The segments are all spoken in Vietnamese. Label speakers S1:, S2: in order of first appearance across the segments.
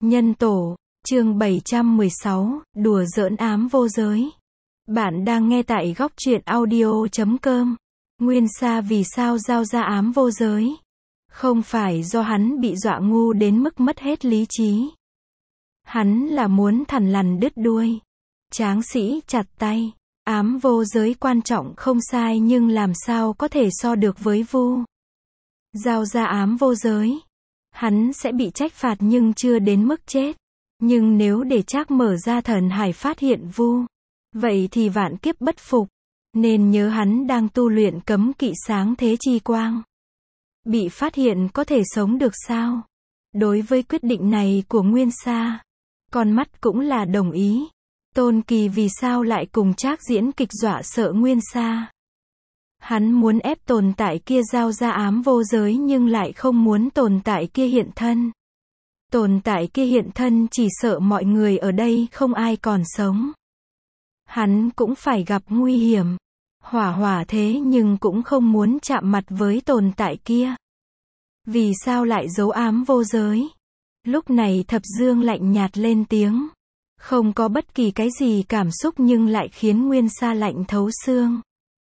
S1: Nhân tổ, chương 716, đùa giỡn ám vô giới. Bạn đang nghe tại góc truyện audio.com. Nguyên Sa vì sao giao ra ám vô giới? Không phải do hắn bị dọa ngu đến mức mất hết lý trí. Hắn là muốn thằn lằn đứt đuôi. Tráng sĩ chặt tay. Ám vô giới quan trọng không sai nhưng làm sao có thể so được với Vu. Giao ra ám vô giới. Hắn sẽ bị trách phạt nhưng chưa đến mức chết. Nhưng nếu để Trác mở ra thần hải phát hiện Vu, vậy thì vạn kiếp bất phục. Nên nhớ hắn đang tu luyện cấm kỵ sáng thế chi quang. Bị phát hiện có thể sống được sao? Đối với quyết định này của Nguyên Sa, con mắt cũng là đồng ý. Tôn Kỳ vì sao lại cùng Trác diễn kịch dọa sợ Nguyên Sa? Hắn muốn ép tồn tại kia giao ra ám vô giới nhưng lại không muốn tồn tại kia hiện thân. Tồn tại kia hiện thân chỉ sợ mọi người ở đây không ai còn sống. Hắn cũng phải gặp nguy hiểm. Hỏa thế nhưng cũng không muốn chạm mặt với tồn tại kia. Vì sao lại giấu ám vô giới? Lúc này Thập Dương lạnh nhạt lên tiếng. Không có bất kỳ cái gì cảm xúc nhưng lại khiến Nguyên Sa lạnh thấu xương.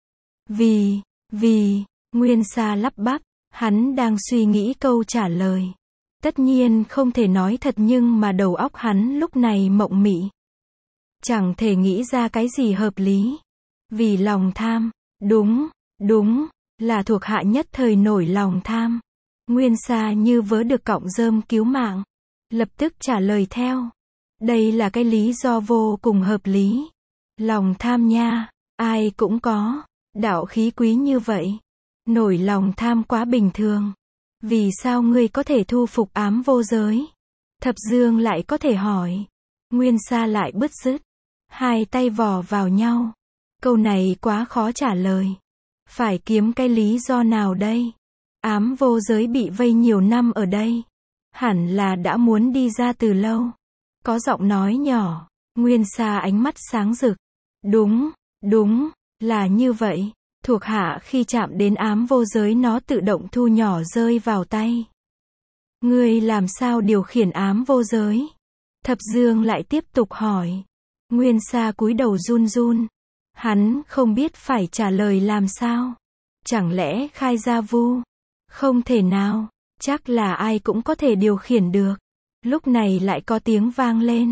S1: Vì, Nguyên Sa lắp bắp, hắn đang suy nghĩ câu trả lời. Tất nhiên không thể nói thật nhưng mà đầu óc hắn lúc này mộng mị. Chẳng thể nghĩ ra cái gì hợp lý. Vì lòng tham, đúng, là thuộc hạ nhất thời nổi lòng tham. Nguyên Sa như vớ được cọng rơm cứu mạng. Lập tức trả lời theo. Đây là cái lý do vô cùng hợp lý. Lòng tham nha, ai cũng có. Đạo khí quý như vậy. Nổi lòng tham quá bình thường. Vì sao ngươi có thể thu phục ám vô giới? Thập Dương lại có thể hỏi. Nguyên Sa lại bứt rứt. Hai tay vò vào nhau. Câu này quá khó trả lời. Phải kiếm cái lý do nào đây? Ám vô giới bị vây nhiều năm ở đây. Hẳn là đã muốn đi ra từ lâu. Có giọng nói nhỏ. Nguyên Sa ánh mắt sáng rực. Đúng, là như vậy. Thuộc hạ khi chạm đến ám vô giới nó tự động thu nhỏ rơi vào tay. Ngươi làm sao điều khiển ám vô giới? Thập Dương lại tiếp tục hỏi. Nguyên Sa cúi đầu run. Hắn không biết phải trả lời làm sao. Chẳng lẽ khai ra Vu? Không thể nào, chắc là ai cũng có thể điều khiển được. Lúc này lại có tiếng vang lên.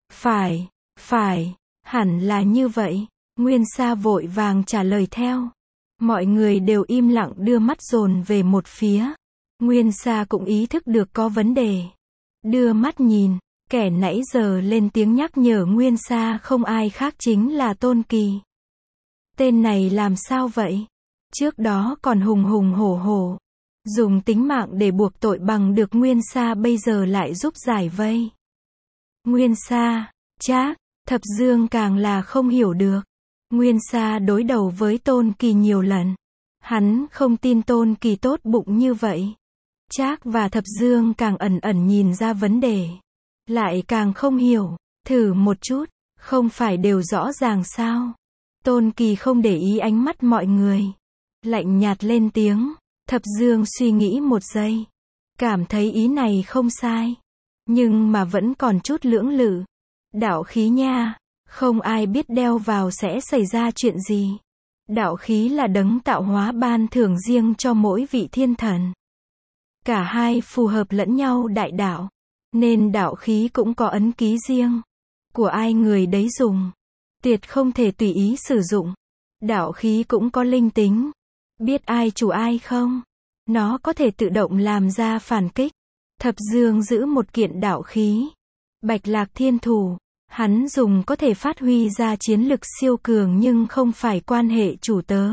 S1: Phải, hẳn là như vậy. Nguyên Sa vội vàng trả lời theo. Mọi người đều im lặng đưa mắt dồn về một phía. Nguyên Sa cũng ý thức được có vấn đề. Đưa mắt nhìn, kẻ nãy giờ lên tiếng nhắc nhở Nguyên Sa không ai khác chính là Tôn Kỳ. Tên này làm sao vậy? Trước đó còn hùng hổ. Dùng tính mạng để buộc tội bằng được Nguyên Sa bây giờ lại giúp giải vây. Nguyên Sa, Trác, Thập Dương càng là không hiểu được. Nguyên Sa đối đầu với Tôn Kỳ nhiều lần. Hắn không tin Tôn Kỳ tốt bụng như vậy. Trác và Thập Dương càng ẩn nhìn ra vấn đề. Lại càng không hiểu. Thử một chút, không phải đều rõ ràng sao? Tôn Kỳ không để ý ánh mắt mọi người. Lạnh nhạt lên tiếng. Thập Dương suy nghĩ một giây. Cảm thấy ý này không sai. Nhưng mà vẫn còn chút lưỡng lự. Đạo khí nha. Không ai biết đeo vào sẽ xảy ra chuyện gì. Đạo khí là đấng tạo hóa ban thưởng riêng cho mỗi vị thiên thần. Cả hai phù hợp lẫn nhau đại đạo. Nên đạo khí cũng có ấn ký riêng. Của ai người đấy dùng. Tuyệt không thể tùy ý sử dụng. Đạo khí cũng có linh tính. Biết ai chủ ai không? Nó có thể tự động làm ra phản kích. Thập Dương giữ một kiện đạo khí. Bạch Lạc Thiên Thủ. Hắn dùng có thể phát huy ra chiến lực siêu cường nhưng không phải quan hệ chủ tớ.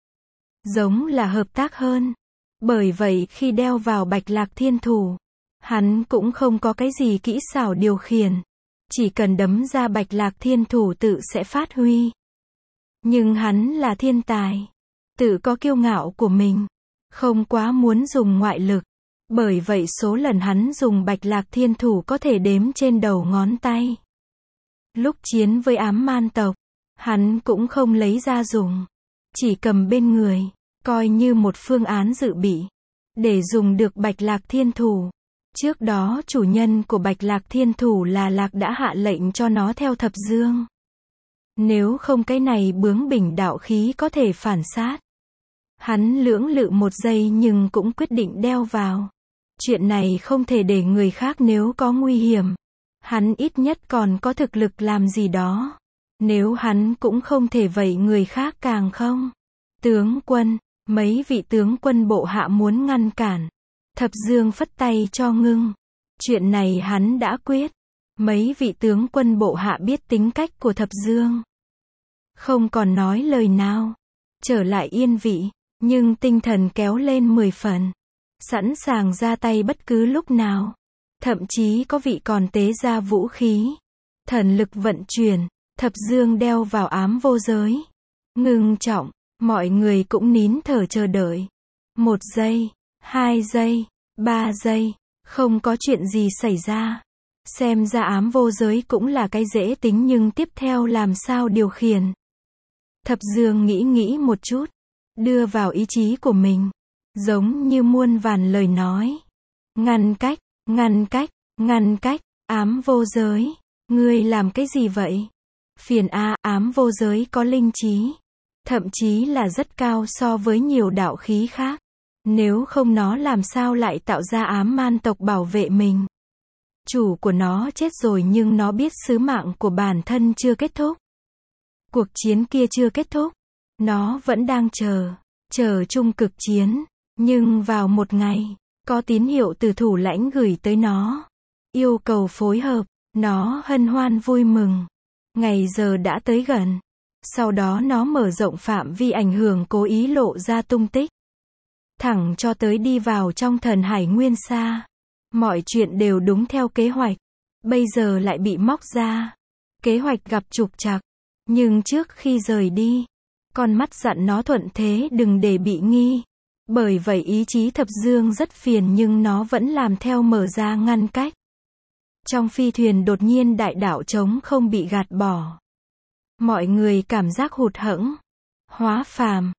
S1: Giống là hợp tác hơn. Bởi vậy khi đeo vào Bạch Lạc Thiên Thủ, hắn cũng không có cái gì kỹ xảo điều khiển. Chỉ cần đấm ra Bạch Lạc Thiên Thủ tự sẽ phát huy. Nhưng hắn là thiên tài. Tự có kiêu ngạo của mình. Không quá muốn dùng ngoại lực. Bởi vậy số lần hắn dùng Bạch Lạc Thiên Thủ có thể đếm trên đầu ngón tay. Lúc chiến với ám man tộc, hắn cũng không lấy ra dùng. Chỉ cầm bên người, coi như một phương án dự bị. Để dùng được Bạch Lạc Thiên Thủ. Trước đó chủ nhân của Bạch Lạc Thiên Thủ là Lạc đã hạ lệnh cho nó theo Thập Dương. Nếu không cái này bướng bỉnh đạo khí có thể phản sát. Hắn lưỡng lự một giây nhưng cũng quyết định đeo vào. Chuyện này không thể để người khác, nếu có nguy hiểm. Hắn ít nhất còn có thực lực làm gì đó. Nếu hắn cũng không thể vậy người khác càng không. Tướng quân, mấy vị tướng quân bộ hạ muốn ngăn cản. Thập Dương phất tay cho ngưng. Chuyện này hắn đã quyết. Mấy vị tướng quân bộ hạ biết tính cách của Thập Dương. Không còn nói lời nào. Trở lại yên vị, nhưng tinh thần kéo lên 10 phần. Sẵn sàng ra tay bất cứ lúc nào. Thậm chí có vị còn tế ra vũ khí. Thần lực vận chuyển, Thập Dương đeo vào ám vô giới. Ngưng trọng, mọi người cũng nín thở chờ đợi. 1 giây, 2 giây, 3 giây, không có chuyện gì xảy ra. Xem ra ám vô giới cũng là cái dễ tính, nhưng tiếp theo làm sao điều khiển. Thập Dương nghĩ một chút, đưa vào ý chí của mình, giống như muôn vàn lời nói. Ngăn cách, ngăn cách, ngăn cách, ám vô giới, ngươi làm cái gì vậy? Phiền a, ám vô giới có linh trí, thậm chí là rất cao so với nhiều đạo khí khác. Nếu không nó làm sao lại tạo ra ám man tộc bảo vệ mình? Chủ của nó chết rồi nhưng nó biết sứ mạng của bản thân chưa kết thúc. Cuộc chiến kia chưa kết thúc. Nó vẫn đang chờ trung cực chiến. Nhưng vào một ngày, có tín hiệu từ thủ lãnh gửi tới nó. Yêu cầu phối hợp. Nó hân hoan vui mừng. Ngày giờ đã tới gần. Sau đó nó mở rộng phạm vi ảnh hưởng, cố ý lộ ra tung tích. Thẳng cho tới đi vào trong thần hải nguyên sa. Mọi chuyện đều đúng theo kế hoạch. Bây giờ lại bị móc ra. Kế hoạch gặp trục trặc. Nhưng trước khi rời đi, con mắt dặn nó thuận thế đừng để bị nghi. Bởi vậy ý chí Thập Dương rất phiền nhưng nó vẫn làm theo, mở ra ngăn cách. Trong phi thuyền đột nhiên đại đạo trống không bị gạt bỏ. Mọi người cảm giác hụt hẫng. Hóa phàm,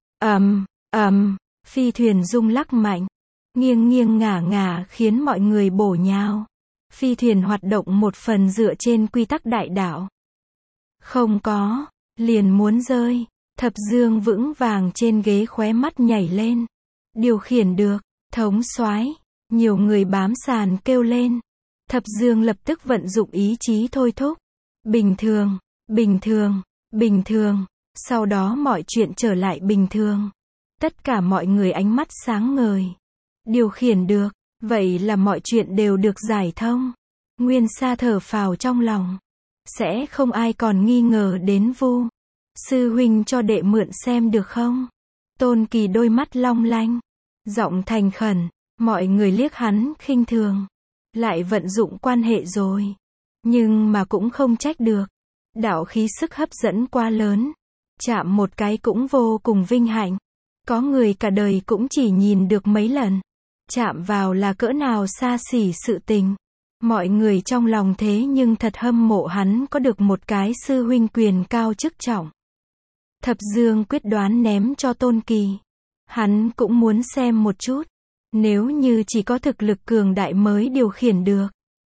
S1: phi thuyền rung lắc mạnh. Nghiêng ngả khiến mọi người bổ nhào. Phi thuyền hoạt động một phần dựa trên quy tắc đại đạo. Không có, liền muốn rơi. Thập Dương vững vàng trên ghế, khóe mắt nhảy lên. Điều khiển được, thống soái. Nhiều người bám sàn kêu lên. Thập Dương lập tức vận dụng ý chí thôi thúc. Bình thường, bình thường, bình thường. Sau đó mọi chuyện trở lại bình thường. Tất cả mọi người ánh mắt sáng ngời. Điều khiển được, vậy là mọi chuyện đều được giải thông. Nguyên Sa thở phào trong lòng. Sẽ không ai còn nghi ngờ đến Vu sư huynh, cho đệ mượn xem được không? Tôn Kỳ đôi mắt long lanh, giọng thành khẩn. Mọi người liếc hắn khinh thường. Lại vận dụng quan hệ rồi. Nhưng mà cũng không trách được. Đạo khí sức hấp dẫn quá lớn. Chạm một cái cũng vô cùng vinh hạnh. Có người cả đời cũng chỉ nhìn được mấy lần. Chạm vào là cỡ nào xa xỉ sự tình. Mọi người trong lòng thế nhưng thật hâm mộ hắn có được một cái sư huynh quyền cao chức trọng. Thập Dương quyết đoán ném cho Tôn Kỳ. Hắn cũng muốn xem một chút. Nếu như chỉ có thực lực cường đại mới điều khiển được,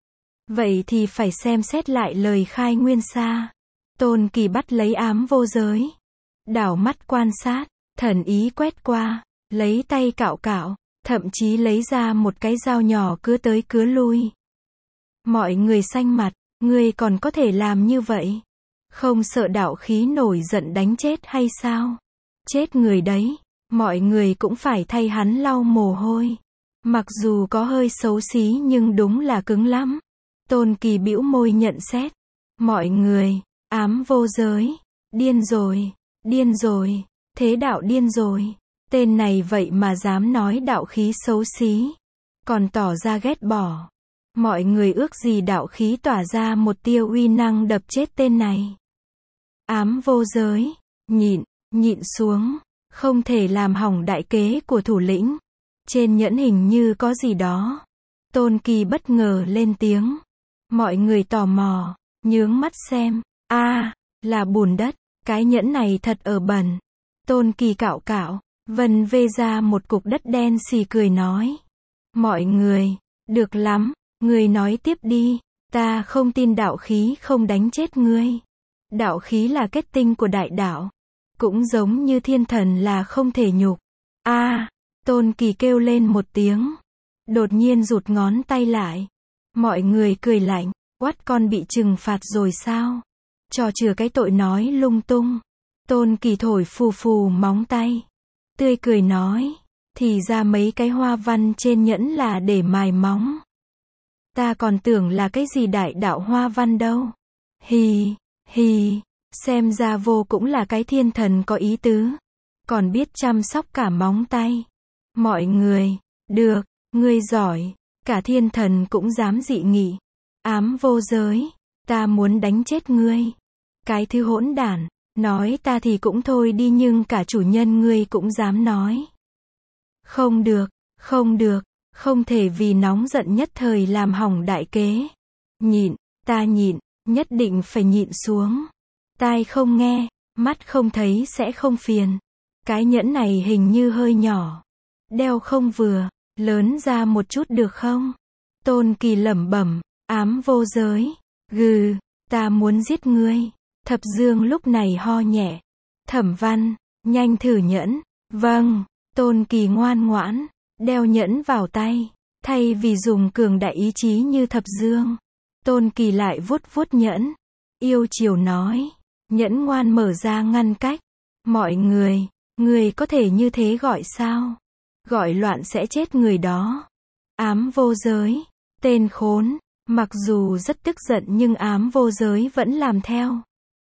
S1: vậy thì phải xem xét lại lời khai Nguyên Sa. Tôn Kỳ bắt lấy ám vô giới. Đảo mắt quan sát, thần ý quét qua, lấy tay cạo cạo, thậm chí lấy ra một cái dao nhỏ cứa tới cứa lui. Mọi người xanh mặt, ngươi còn có thể làm như vậy? Không sợ đạo khí nổi giận đánh chết hay sao? Chết người đấy, mọi người cũng phải thay hắn lau mồ hôi. Mặc dù có hơi xấu xí nhưng đúng là cứng lắm. Tôn Kỳ bĩu môi nhận xét. Mọi người, ám vô giới, điên rồi, thế đạo điên rồi. Tên này vậy mà dám nói đạo khí xấu xí, còn tỏ ra ghét bỏ. Mọi người ước gì đạo khí tỏa ra một tia uy năng đập chết tên này. Ám vô giới, nhịn xuống, không thể làm hỏng đại kế của thủ lĩnh. Trên nhẫn hình như có gì đó. Tôn Kỳ bất ngờ lên tiếng. Mọi người tò mò, nhướng mắt xem. Là bùn đất, cái nhẫn này thật ở bẩn. Tôn Kỳ cạo cạo, vân vê ra một cục đất đen xì cười nói. Mọi người, Được lắm, ngươi nói tiếp đi, ta không tin đạo khí không đánh chết ngươi. Đạo khí là kết tinh của đại đạo, cũng giống như thiên thần là không thể nhục. A, Tôn Kỳ kêu lên một tiếng, đột nhiên rụt ngón tay lại. Mọi người cười lạnh, quát con bị trừng phạt rồi sao? Trò chừa cái tội nói lung tung. Tôn Kỳ thổi phù phù móng tay, tươi cười nói, thì ra mấy cái hoa văn trên nhẫn là để mài móng. Ta còn tưởng là cái gì đại đạo hoa văn đâu. Hì, hì, xem ra vô cũng là cái thiên thần có ý tứ, còn biết chăm sóc cả móng tay. Mọi người, được, ngươi giỏi, cả thiên thần cũng dám dị nghị. Ám vô giới, ta muốn đánh chết ngươi. Cái thứ hỗn đản, nói ta thì cũng thôi đi nhưng cả chủ nhân ngươi cũng dám nói. Không được, không được, không thể vì nóng giận nhất thời làm hỏng đại kế. Nhịn, ta nhịn, nhất định phải nhịn xuống. Tai không nghe, mắt không thấy sẽ không phiền. Cái nhẫn này hình như hơi nhỏ. Đeo không vừa, lớn ra một chút được không? Tôn Kỳ lẩm bẩm, ám vô giới. Gừ, ta muốn giết ngươi. Thập Dương lúc này ho nhẹ. Thẩm Văn, nhanh thử nhẫn. Vâng, Tôn Kỳ ngoan ngoãn, đeo nhẫn vào tay. Thay vì dùng cường đại ý chí như Thập Dương, Tôn Kỳ lại vuốt vuốt nhẫn. Yêu chiều nói, nhẫn ngoan mở ra ngăn cách. Mọi người có thể như thế gọi sao? Gọi loạn sẽ chết người đó. Ám vô giới, tên khốn, mặc dù rất tức giận nhưng ám vô giới vẫn làm theo.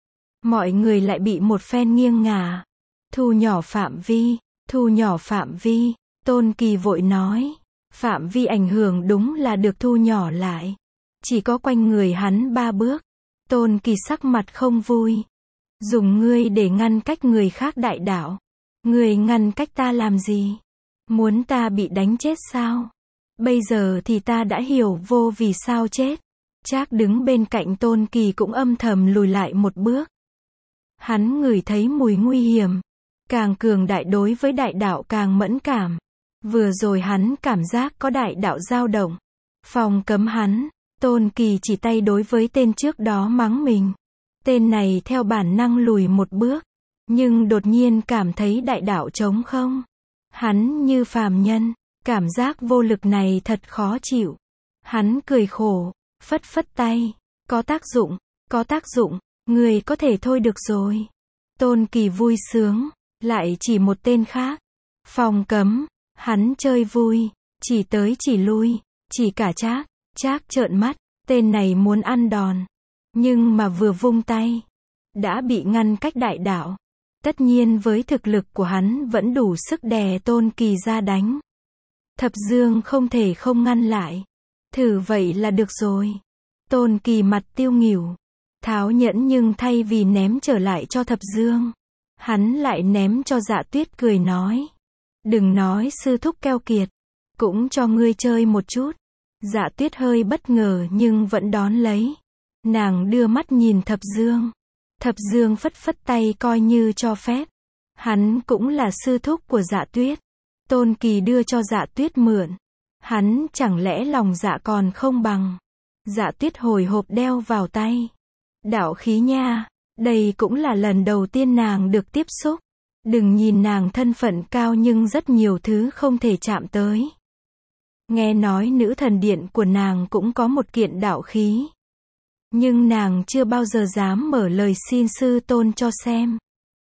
S1: Mọi người lại bị một phen nghiêng ngả. Thu nhỏ phạm vi, thu nhỏ phạm vi, Tôn Kỳ vội nói. Phạm vi ảnh hưởng đúng là được thu nhỏ lại. Chỉ có quanh người hắn 3 bước. Tôn Kỳ sắc mặt không vui. Dùng ngươi để ngăn cách người khác đại đạo. Ngươi ngăn cách ta làm gì? Muốn ta bị đánh chết sao? Bây giờ thì ta đã hiểu vô vì sao chết. Trác đứng bên cạnh Tôn Kỳ cũng âm thầm lùi lại một bước. Hắn ngửi thấy mùi nguy hiểm. Càng cường đại đối với đại đạo càng mẫn cảm. Vừa rồi hắn cảm giác có đại đạo dao động. Phòng cấm hắn. Tôn Kỳ chỉ tay đối với tên trước đó mắng mình. Tên này theo bản năng lùi một bước. Nhưng đột nhiên cảm thấy đại đạo trống không. Hắn như phàm nhân. Cảm giác vô lực này thật khó chịu. Hắn cười khổ. Phất phất tay. Có tác dụng. Có tác dụng. Người có thể thôi được rồi. Tôn Kỳ vui sướng. Lại chỉ một tên khác. Phòng cấm. Hắn chơi vui. Chỉ tới chỉ lui. Chỉ cả Trác. Trác trợn mắt. Tên này muốn ăn đòn. Nhưng mà vừa vung tay. Đã bị ngăn cách đại đạo. Tất nhiên với thực lực của hắn vẫn đủ sức đè Tôn Kỳ ra đánh. Thập Dương không thể không ngăn lại. Thử vậy là được rồi. Tôn Kỳ mặt tiêu nghỉu. Tháo nhẫn nhưng thay vì ném trở lại cho Thập Dương. Hắn lại ném cho Dạ Tuyết cười nói. Đừng nói sư thúc keo kiệt. Cũng cho ngươi chơi một chút. Dạ Tuyết hơi bất ngờ nhưng vẫn đón lấy. Nàng đưa mắt nhìn Thập Dương. Thập Dương phất phất tay coi như cho phép. Hắn cũng là sư thúc của Dạ Tuyết. Tôn Kỳ đưa cho Dạ Tuyết mượn. Hắn chẳng lẽ lòng dạ còn không bằng. Dạ Tuyết hồi hộp đeo vào tay. Đạo khí nha. Đây cũng là lần đầu tiên nàng được tiếp xúc. Đừng nhìn nàng thân phận cao nhưng rất nhiều thứ không thể chạm tới. Nghe nói nữ thần điện của nàng cũng có một kiện đạo khí. Nhưng nàng chưa bao giờ dám mở lời xin sư tôn cho xem.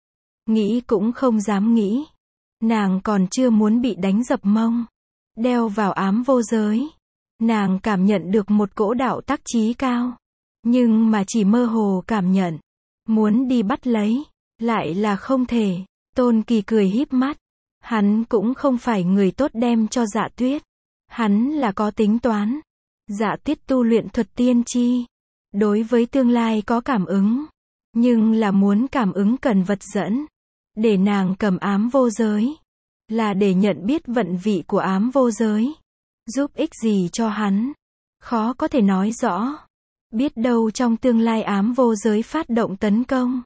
S1: Nghĩ cũng không dám nghĩ. Nàng còn chưa muốn bị đánh dập mông. Đeo vào ám vô giới. Nàng cảm nhận được một cỗ đạo tác chí cao. Nhưng mà chỉ mơ hồ cảm nhận. Muốn đi bắt lấy. Lại là không thể. Tôn Kỳ cười híp mắt. Hắn cũng không phải người tốt đem cho Dạ Tuyết. Hắn là có tính toán. Dạ Tuyết tu luyện thuật tiên tri. Đối với tương lai có cảm ứng. Nhưng là muốn cảm ứng cần vật dẫn. Để nàng cầm ám vô giới. Là để nhận biết vận vị của ám vô giới. Giúp ích gì cho hắn. Khó có thể nói rõ. Biết đâu trong tương lai ám vô giới phát động tấn công.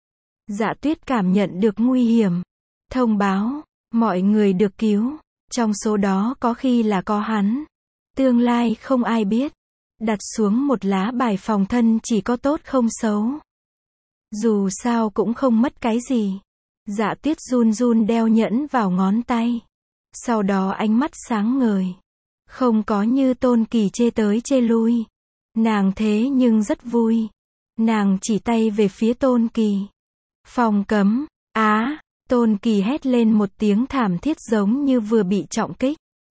S1: Dạ Tuyết cảm nhận được nguy hiểm. Thông báo. Mọi người được cứu. Trong số đó có khi là có hắn. Tương lai không ai biết. Đặt xuống một lá bài phòng thân chỉ có tốt không xấu. Dù sao cũng không mất cái gì. Dạ Tuyết run run đeo nhẫn vào ngón tay. Sau đó ánh mắt sáng ngời. Không có như Tôn Kỳ chê tới chê lui. Nàng thế nhưng rất vui. Nàng chỉ tay về phía Tôn Kỳ. Phòng cấm. Á, Tôn Kỳ hét lên một tiếng thảm thiết giống như vừa bị trọng kích.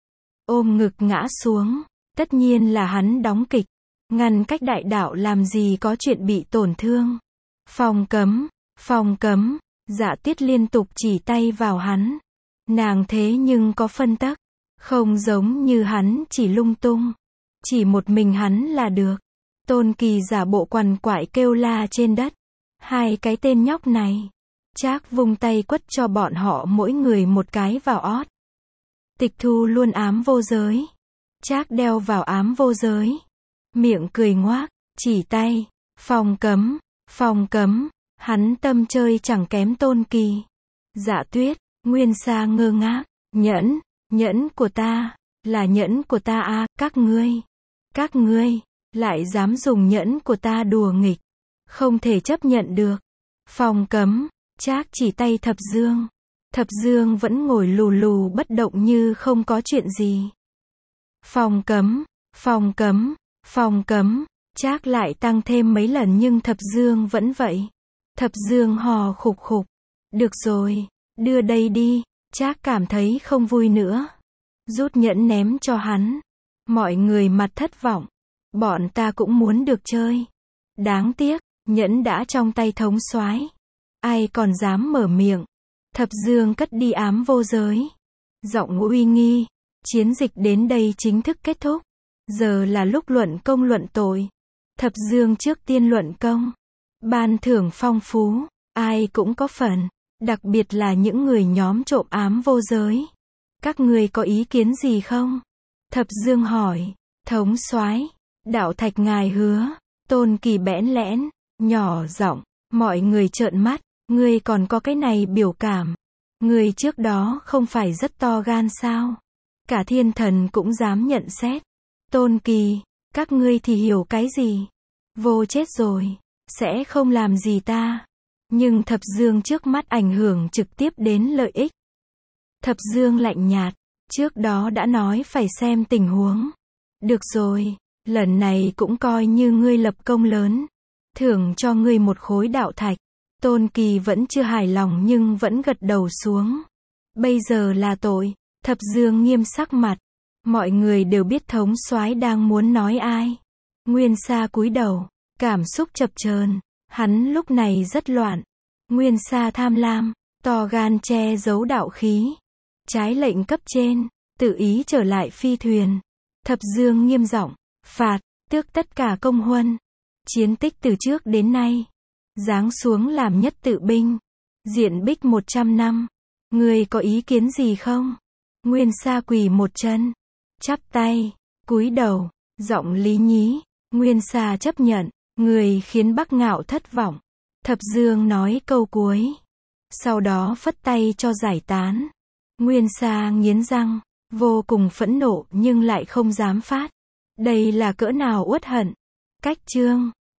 S1: Ôm ngực ngã xuống. Tất nhiên là hắn đóng kịch. Ngăn cách đại đạo làm gì có chuyện bị tổn thương. Phòng cấm. Phòng cấm. Dạ Tuyết liên tục chỉ tay vào hắn. Nàng thế nhưng có phân tắc. Không giống như hắn chỉ lung tung. Chỉ một mình hắn là được. Tôn Kỳ giả bộ quằn quại kêu la trên đất. Hai cái tên nhóc này. Trác vung tay quất cho bọn họ mỗi người một cái vào ót. Tịch Thu luôn ám vô giới. Trác đeo vào ám vô giới. Miệng cười ngoác, chỉ tay. Phòng cấm, phòng cấm. Hắn tâm chơi chẳng kém Tôn Kỳ. Dạ Tuyết, Nguyên Sa ngơ ngác. Nhẫn, nhẫn của ta, là nhẫn của ta à, các ngươi, lại dám dùng nhẫn của ta đùa nghịch. Không thể chấp nhận được. Phòng cấm, Trác chỉ tay Thập Dương. Thập Dương vẫn ngồi lù lù bất động như không có chuyện gì. Phòng cấm, phòng cấm, phòng cấm. Trác lại tăng thêm mấy lần nhưng Thập Dương vẫn vậy. Thập Dương hò khục khục. Được rồi, đưa đây đi. Trác cảm thấy không vui nữa. Rút nhẫn ném cho hắn. Mọi người mặt thất vọng. Bọn ta cũng muốn được chơi. Đáng tiếc, nhẫn đã trong tay thống soái. Ai còn dám mở miệng. Thập Dương cất đi ám vô giới. Giọng uy nghi. Chiến dịch đến đây chính thức kết thúc. Giờ là lúc luận công luận tội. Thập Dương trước tiên luận công. Ban thưởng phong phú. Ai cũng có phần. Đặc biệt là những người nhóm trộm ám vô giới. Các ngươi có ý kiến gì không? Thập Dương hỏi. Thống soái, đạo thạch ngài hứa. Tôn Kỳ bẽn lẽn, nhỏ giọng. Mọi người trợn mắt. Ngươi còn có cái này biểu cảm. Ngươi trước đó không phải rất to gan sao? Cả thiên thần cũng dám nhận xét. Tôn Kỳ, các ngươi thì hiểu cái gì? Vô chết rồi, sẽ không làm gì ta. Nhưng Thập Dương trước mắt ảnh hưởng trực tiếp đến lợi ích. Thập Dương lạnh nhạt, trước đó đã nói phải xem tình huống. Được rồi, lần này cũng coi như ngươi lập công lớn. Thưởng cho ngươi một khối đạo thạch. Tôn Kỳ vẫn chưa hài lòng nhưng vẫn gật đầu xuống. Bây giờ là tội. Thập Dương nghiêm sắc mặt. Mọi người đều biết thống soái đang muốn nói ai. Nguyên Sa cúi đầu, cảm xúc chập chờn. Hắn lúc này rất loạn. Nguyên Sa tham lam, to gan che giấu đạo khí. Trái lệnh cấp trên, tự ý trở lại phi thuyền. Thập Dương nghiêm giọng, phạt, tước tất cả công huân. Chiến tích từ trước đến nay. Giáng xuống làm nhất tự binh. Diện bích 100 năm. Ngươi có ý kiến gì không? Nguyên Sa quỳ một chân. Chắp tay. Cúi đầu. Giọng lý nhí. Nguyên Sa chấp nhận. Người khiến Bắc Ngạo thất vọng. Thập Dương nói câu cuối. Sau đó phất tay cho giải tán. Nguyên Sa nghiến răng. Vô cùng phẫn nộ nhưng lại không dám phát. Đây là cỡ nào uất hận. Cách chương.